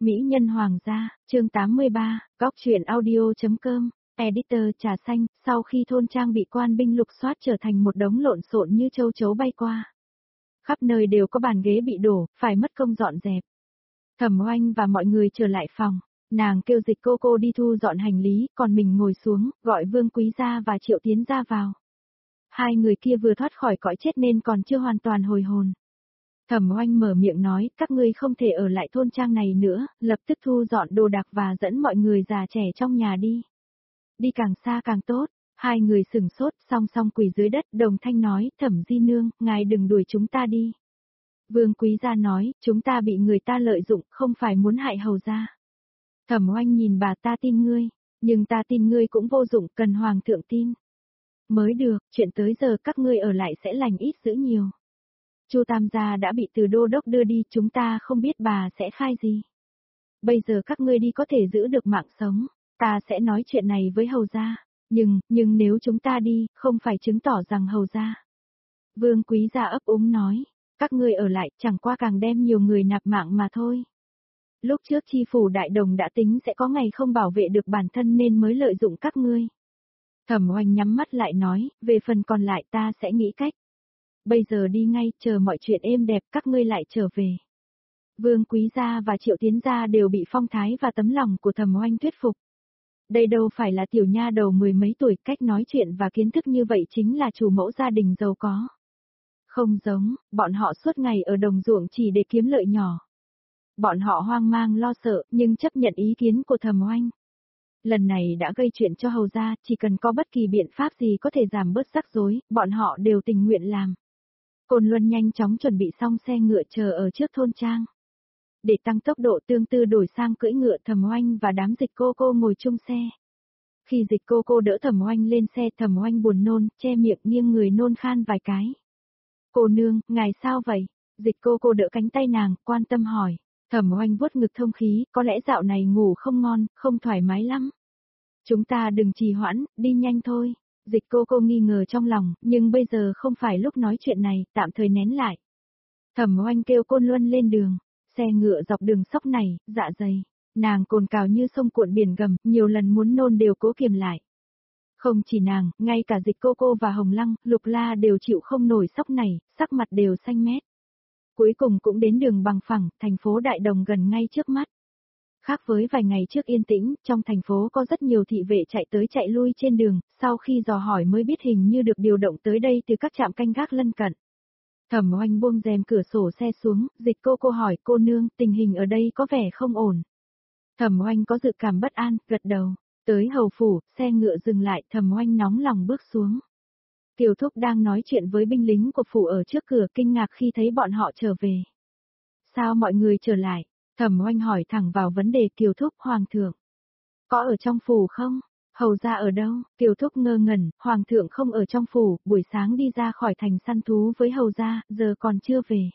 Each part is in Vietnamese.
Mỹ nhân hoàng gia, chương 83, góc truyện audio.com, editor trà xanh, sau khi thôn trang bị quan binh lục soát trở thành một đống lộn xộn như châu chấu bay qua. Khắp nơi đều có bàn ghế bị đổ, phải mất công dọn dẹp. Thẩm Oanh và mọi người trở lại phòng, nàng kêu Dịch cô đi thu dọn hành lý, còn mình ngồi xuống, gọi Vương Quý gia và Triệu Tiến gia vào. Hai người kia vừa thoát khỏi cõi chết nên còn chưa hoàn toàn hồi hồn. Thẩm Oanh mở miệng nói, các ngươi không thể ở lại thôn trang này nữa, lập tức thu dọn đồ đạc và dẫn mọi người già trẻ trong nhà đi. Đi càng xa càng tốt. Hai người sừng sốt, song song quỳ dưới đất, đồng thanh nói, Thẩm di nương, ngài đừng đuổi chúng ta đi. Vương Quý gia nói, chúng ta bị người ta lợi dụng, không phải muốn hại hầu gia. Thẩm Oanh nhìn bà, ta tin ngươi, nhưng ta tin ngươi cũng vô dụng, cần hoàng thượng tin. Mới được, chuyện tới giờ các ngươi ở lại sẽ lành ít dữ nhiều. Chu Tam gia đã bị từ đô đốc đưa đi, chúng ta không biết bà sẽ khai gì. Bây giờ các ngươi đi có thể giữ được mạng sống, ta sẽ nói chuyện này với hầu gia, nhưng nếu chúng ta đi, không phải chứng tỏ rằng hầu gia. Vương Quý gia ấp úng nói, các ngươi ở lại, chẳng qua càng đem nhiều người nạp mạng mà thôi. Lúc trước chi phủ đại đồng đã tính sẽ có ngày không bảo vệ được bản thân nên mới lợi dụng các ngươi. Thẩm Oanh nhắm mắt lại nói, về phần còn lại ta sẽ nghĩ cách. Bây giờ đi ngay, chờ mọi chuyện êm đẹp các ngươi lại trở về. Vương Quý gia và Triệu Tiến gia đều bị phong thái và tấm lòng của Thẩm Oanh thuyết phục. Đây đâu phải là tiểu nha đầu mười mấy tuổi, cách nói chuyện và kiến thức như vậy chính là chủ mẫu gia đình giàu có. Không giống, bọn họ suốt ngày ở đồng ruộng chỉ để kiếm lợi nhỏ. Bọn họ hoang mang lo sợ, nhưng chấp nhận ý kiến của Thẩm Oanh. Lần này đã gây chuyện cho hầu gia, chỉ cần có bất kỳ biện pháp gì có thể giảm bớt rắc rối, bọn họ đều tình nguyện làm. Côn Luân nhanh chóng chuẩn bị xong xe ngựa chờ ở trước thôn trang. Để tăng tốc độ Tương Tư đổi sang cưỡi ngựa, Thẩm Oanh và đám Dịch cô ngồi chung xe. Khi Dịch cô đỡ Thẩm Oanh lên xe, Thẩm Oanh buồn nôn, che miệng nghiêng người nôn khan vài cái. Cô nương, ngài sao vậy? Dịch cô đỡ cánh tay nàng, quan tâm hỏi. Thẩm Oanh vuốt ngực thông khí, có lẽ dạo này ngủ không ngon, không thoải mái lắm. Chúng ta đừng trì hoãn, đi nhanh thôi. Dịch cô nghi ngờ trong lòng, nhưng bây giờ không phải lúc nói chuyện này, tạm thời nén lại. Thẩm Oanh kêu Côn Luân lên đường, xe ngựa dọc đường sóc này, dạ dày. Nàng cồn cào như sông cuộn biển gầm, nhiều lần muốn nôn đều cố kiềm lại. Không chỉ nàng, ngay cả Dịch cô và Hồng Lăng, Lục La đều chịu không nổi sóc này, sắc mặt đều xanh mét. Cuối cùng cũng đến đường bằng phẳng, thành phố Đại Đồng gần ngay trước mắt. Khác với vài ngày trước yên tĩnh, trong thành phố có rất nhiều thị vệ chạy tới chạy lui trên đường, sau khi dò hỏi mới biết hình như được điều động tới đây từ các trạm canh gác lân cận. Thẩm Oanh buông rèm cửa sổ xe xuống, Dịch cô hỏi, cô nương, tình hình ở đây có vẻ không ổn. Thẩm Oanh có dự cảm bất an, gật đầu. Tới hầu phủ, xe ngựa dừng lại, Thẩm Oanh nóng lòng bước xuống. Kiều Thúc đang nói chuyện với binh lính của phủ ở trước cửa, kinh ngạc khi thấy bọn họ trở về. Sao mọi người trở lại? Thẩm Oanh hỏi thẳng vào vấn đề. Kiều Thúc, hoàng thượng. Có ở trong phủ không? Hầu gia ở đâu? Kiều Thúc ngơ ngẩn, hoàng thượng không ở trong phủ, buổi sáng đi ra khỏi thành săn thú với hầu gia, giờ còn chưa về.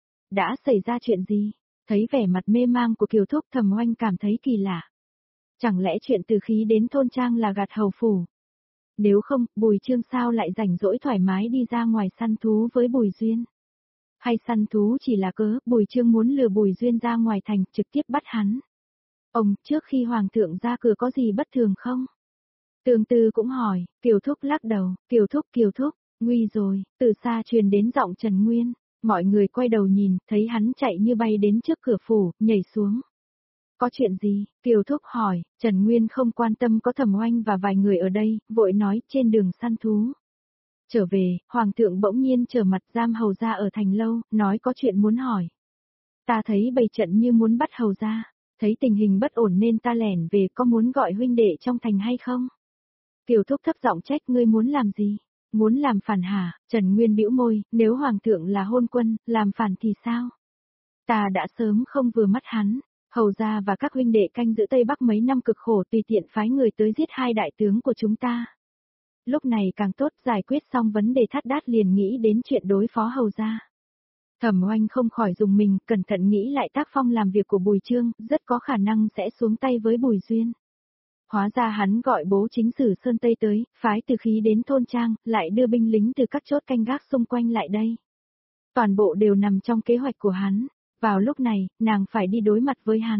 Đã xảy ra chuyện gì? Thấy vẻ mặt mê mang của Kiều Thúc, Thẩm Oanh cảm thấy kỳ lạ. Chẳng lẽ chuyện từ khí đến thôn trang là gạt hầu phủ? Nếu không, Bùi Chương sao lại rảnh rỗi thoải mái đi ra ngoài săn thú với Bùi Duyên? Hay săn thú chỉ là cớ, Bùi Chương muốn lừa Bùi Duyên ra ngoài thành, trực tiếp bắt hắn? Ông, trước khi hoàng thượng ra cửa có gì bất thường không? Tương Tư cũng hỏi, Kiều Thúc lắc đầu, Kiều Thúc, nguy rồi, từ xa truyền đến giọng Trần Nguyên. Mọi người quay đầu nhìn, thấy hắn chạy như bay đến trước cửa phủ, nhảy xuống. Có chuyện gì? Kiều Thúc hỏi, Trần Nguyên không quan tâm có Thẩm Oanh và vài người ở đây, vội nói, trên đường săn thú. Trở về, hoàng thượng bỗng nhiên trở mặt giam hầu gia ở thành lâu, nói có chuyện muốn hỏi. Ta thấy bày trận như muốn bắt hầu gia, thấy tình hình bất ổn nên ta lẻn về, có muốn gọi huynh đệ trong thành hay không? Kiều Thúc thấp giọng trách, ngươi muốn làm gì? Muốn làm phản hả? Trần Nguyên bĩu môi, nếu hoàng thượng là hôn quân, làm phản thì sao? Ta đã sớm không vừa mắt hắn. Hầu gia và các huynh đệ canh giữ Tây Bắc mấy năm cực khổ, tùy tiện phái người tới giết hai đại tướng của chúng ta. Lúc này càng tốt, giải quyết xong vấn đề thắt đát liền nghĩ đến chuyện đối phó hầu gia. Thẩm Oanh không khỏi dùng mình, cẩn thận nghĩ lại tác phong làm việc của Bùi Chương, rất có khả năng sẽ xuống tay với Bùi Duyên. Hóa ra hắn gọi bố chính sử Sơn Tây tới, phái từ khí đến thôn trang, lại đưa binh lính từ các chốt canh gác xung quanh lại đây. Toàn bộ đều nằm trong kế hoạch của hắn. Vào lúc này, nàng phải đi đối mặt với hắn.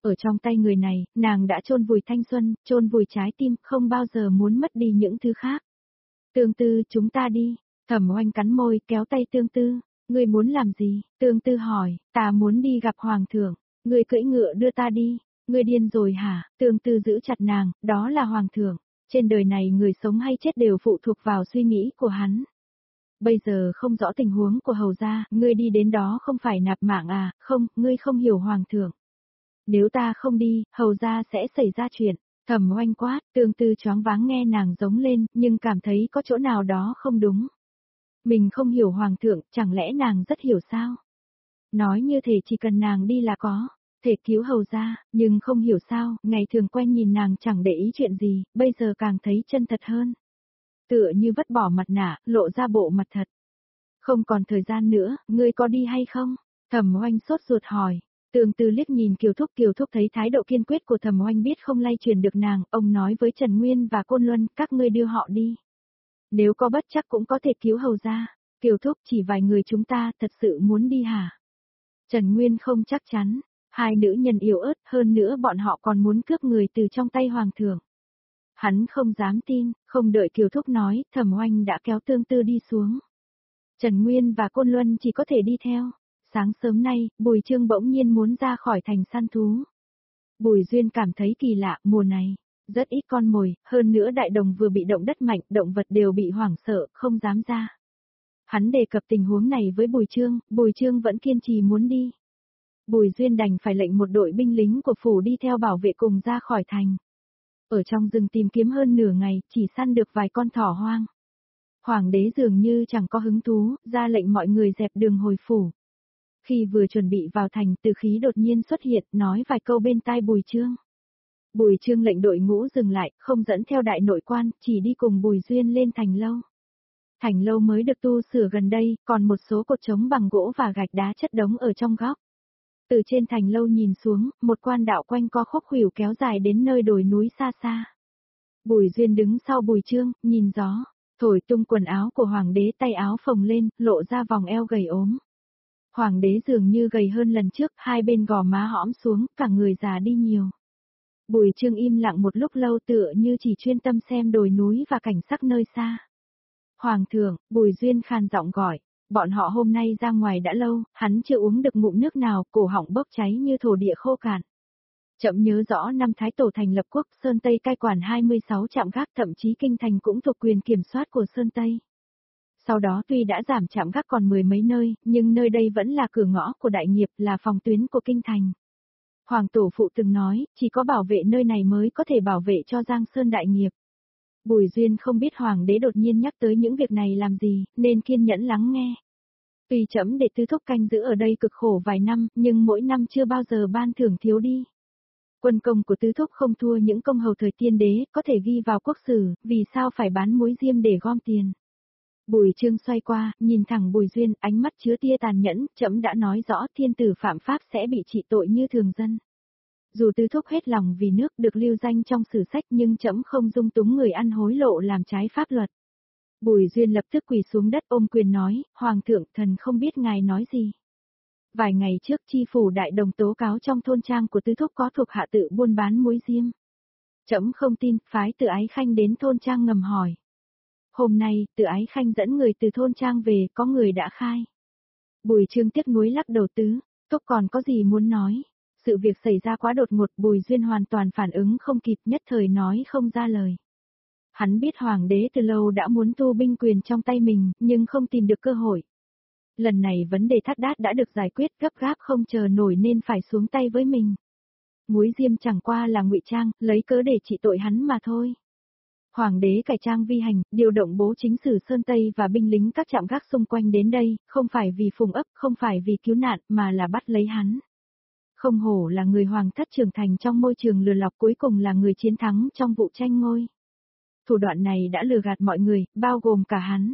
Ở trong tay người này, nàng đã chôn vùi thanh xuân, chôn vùi trái tim, không bao giờ muốn mất đi những thứ khác. Tương Tư, chúng ta đi. Thẩm Oanh cắn môi, kéo tay Tương Tư. Ngươi muốn làm gì? Tương Tư hỏi, ta muốn đi gặp Hoàng thượng. Ngươi cưỡi ngựa đưa ta đi. Ngươi điên rồi hả? Tương Tư giữ chặt nàng, đó là Hoàng thượng. Trên đời này người sống hay chết đều phụ thuộc vào suy nghĩ của hắn. Bây giờ không rõ tình huống của hầu gia, ngươi đi đến đó không phải nạp mạng à? Không, ngươi không hiểu Hoàng thượng. Nếu ta không đi, hầu gia sẽ xảy ra chuyện. Thẩm Oanh quát, Tương Tư choáng váng nghe nàng giống lên, nhưng cảm thấy có chỗ nào đó không đúng. Mình không hiểu Hoàng thượng, chẳng lẽ nàng rất hiểu sao? Nói như thể chỉ cần nàng đi là có thể cứu hầu gia, nhưng không hiểu sao, ngày thường quen nhìn nàng chẳng để ý chuyện gì, bây giờ càng thấy chân thật hơn. Tựa như vứt bỏ mặt nạ, lộ ra bộ mặt thật. Không còn thời gian nữa, ngươi có đi hay không? Thẩm Oanh sốt ruột hỏi. Tương Tư liếc nhìn Kiều Thúc thấy thái độ kiên quyết của Thẩm Oanh biết không lay truyền được nàng, ông nói với Trần Nguyên và Côn Luân, các ngươi đưa họ đi. Nếu có bất chắc cũng có thể cứu hầu gia. Kiều Thúc, chỉ vài người chúng ta thật sự muốn đi hả? Trần Nguyên không chắc chắn, hai nữ nhân yếu ớt, hơn nữa bọn họ còn muốn cướp người từ trong tay Hoàng thượng. Hắn không dám tin, không đợi Kiều Thúc nói, Thẩm Oanh đã kéo Tương Tư đi xuống. Trần Nguyên và Côn Luân chỉ có thể đi theo. Sáng sớm nay, Bùi Trương bỗng nhiên muốn ra khỏi thành săn thú. Bùi Duyên cảm thấy kỳ lạ, mùa này, rất ít con mồi, hơn nữa đại đồng vừa bị động đất mạnh, động vật đều bị hoảng sợ, không dám ra. Hắn đề cập tình huống này với Bùi Trương vẫn kiên trì muốn đi. Bùi Duyên đành phải lệnh một đội binh lính của phủ đi theo bảo vệ cùng ra khỏi thành. Ở trong rừng tìm kiếm hơn nửa ngày, chỉ săn được vài con thỏ hoang. Hoàng đế dường như chẳng có hứng thú, ra lệnh mọi người dẹp đường hồi phủ. Khi vừa chuẩn bị vào thành, Từ Khí đột nhiên xuất hiện, nói vài câu bên tai Bùi Trương. Bùi Trương lệnh đội ngũ dừng lại, không dẫn theo đại nội quan, chỉ đi cùng Bùi Duyên lên thành lâu. Thành lâu mới được tu sửa gần đây, còn một số cột trống bằng gỗ và gạch đá chất đống ở trong góc. Từ trên thành lâu nhìn xuống, một quan đạo quanh co khúc khuỷu kéo dài đến nơi đồi núi xa xa. Bùi Duyên đứng sau Bùi Trương, nhìn gió, thổi tung quần áo của hoàng đế, tay áo phồng lên, lộ ra vòng eo gầy ốm. Hoàng đế dường như gầy hơn lần trước, hai bên gò má hõm xuống, cả người già đi nhiều. Bùi Trương im lặng một lúc lâu tựa như chỉ chuyên tâm xem đồi núi và cảnh sắc nơi xa. Hoàng thượng, Bùi Duyên khan giọng gọi, bọn họ hôm nay ra ngoài đã lâu, hắn chưa uống được ngụm nước nào, cổ họng bốc cháy như thổ địa khô cạn. Chậm nhớ rõ năm Thái Tổ thành lập quốc, Sơn Tây cai quản 26 trạm gác, thậm chí kinh thành cũng thuộc quyền kiểm soát của Sơn Tây. Sau đó tuy đã giảm trạm gác còn mười mấy nơi, nhưng nơi đây vẫn là cửa ngõ của đại nghiệp, là phòng tuyến của kinh thành. Hoàng tổ phụ từng nói, chỉ có bảo vệ nơi này mới có thể bảo vệ cho Giang Sơn đại nghiệp. Bùi Duyên không biết hoàng đế đột nhiên nhắc tới những việc này làm gì, nên kiên nhẫn lắng nghe. Tuy trẫm để Tứ Thúc canh giữ ở đây cực khổ vài năm, nhưng mỗi năm chưa bao giờ ban thưởng thiếu đi. Quân công của Tứ Thúc không thua những công hầu thời tiên đế, có thể ghi vào quốc sử, vì sao phải bán muối diêm để gom tiền. Bùi Trương xoay qua, nhìn thẳng Bùi Duyên, ánh mắt chứa tia tàn nhẫn, trẫm đã nói rõ thiên tử phạm pháp sẽ bị trị tội như thường dân. Dù Tứ Thúc hết lòng vì nước được lưu danh trong sử sách nhưng trẫm không dung túng người ăn hối lộ làm trái pháp luật. Bùi Duyên lập tức quỳ xuống đất ôm quyền nói, Hoàng thượng, thần không biết ngài nói gì. Vài ngày trước chi phủ đại đồng tố cáo trong thôn trang của Tứ Thúc có thuộc hạ tự buôn bán muối diêm. Trẫm không tin, phái Từ Ái Khanh đến thôn trang ngầm hỏi. Hôm nay, Từ Ái Khanh dẫn người từ thôn trang về, có người đã khai. Bùi Trương tiếc nuối lắc đầu Tứ Thúc còn có gì muốn nói. Sự việc xảy ra quá đột ngột, Bùi Duyên hoàn toàn phản ứng không kịp, nhất thời nói không ra lời. Hắn biết hoàng đế từ lâu đã muốn thu binh quyền trong tay mình, nhưng không tìm được cơ hội. Lần này vấn đề thắt đát đã được giải quyết, gấp gáp không chờ nổi nên phải xuống tay với mình. Muối diêm chẳng qua là ngụy trang, lấy cớ để trị tội hắn mà thôi. Hoàng đế cải trang vi hành, điều động bố chính sử Sơn Tây và binh lính các trạm gác xung quanh đến đây, không phải vì phùng ấp, không phải vì cứu nạn, mà là bắt lấy hắn. Không hổ là người hoàng thất trưởng thành trong môi trường lừa lọc, cuối cùng là người chiến thắng trong vụ tranh ngôi. Thủ đoạn này đã lừa gạt mọi người, bao gồm cả hắn.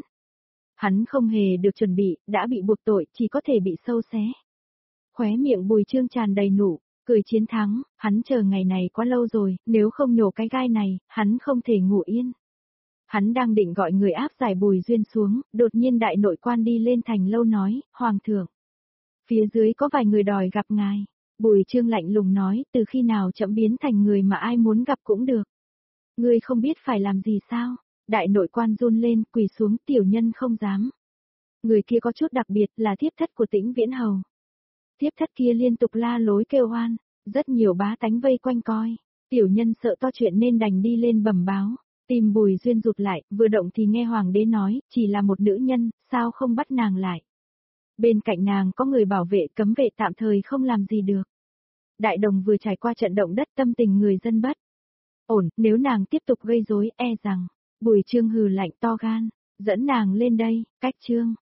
Hắn không hề được chuẩn bị, đã bị buộc tội, chỉ có thể bị sâu xé. Khóe miệng Bùi Trương tràn đầy nụ cười chiến thắng, hắn chờ ngày này quá lâu rồi, nếu không nhổ cái gai này, hắn không thể ngủ yên. Hắn đang định gọi người áp giải Bùi Duyên xuống, đột nhiên đại nội quan đi lên thành lâu nói, Hoàng thượng. Phía dưới có vài người đòi gặp ngài. Bùi Trương lạnh lùng nói, từ khi nào trẫm biến thành người mà ai muốn gặp cũng được. Ngươi không biết phải làm gì sao? Đại nội quan run lên, quỳ xuống, tiểu nhân không dám. Người kia có chút đặc biệt là thiếp thất của Tĩnh Viễn Hầu. Thiếp thất kia liên tục la lối kêu oan, rất nhiều bá tánh vây quanh coi. Tiểu nhân sợ to chuyện nên đành đi lên bẩm báo. Tìm Bùi Duyên rụt lại, vừa động thì nghe hoàng đế nói, chỉ là một nữ nhân, sao không bắt nàng lại. Bên cạnh nàng có người bảo vệ cấm vệ tạm thời không làm gì được. Đại Đồng vừa trải qua trận động đất tâm tình người dân bất ổn, nếu nàng tiếp tục gây rối e rằng, Bùi Trương hừ lạnh to gan, dẫn nàng lên đây, cách Trương.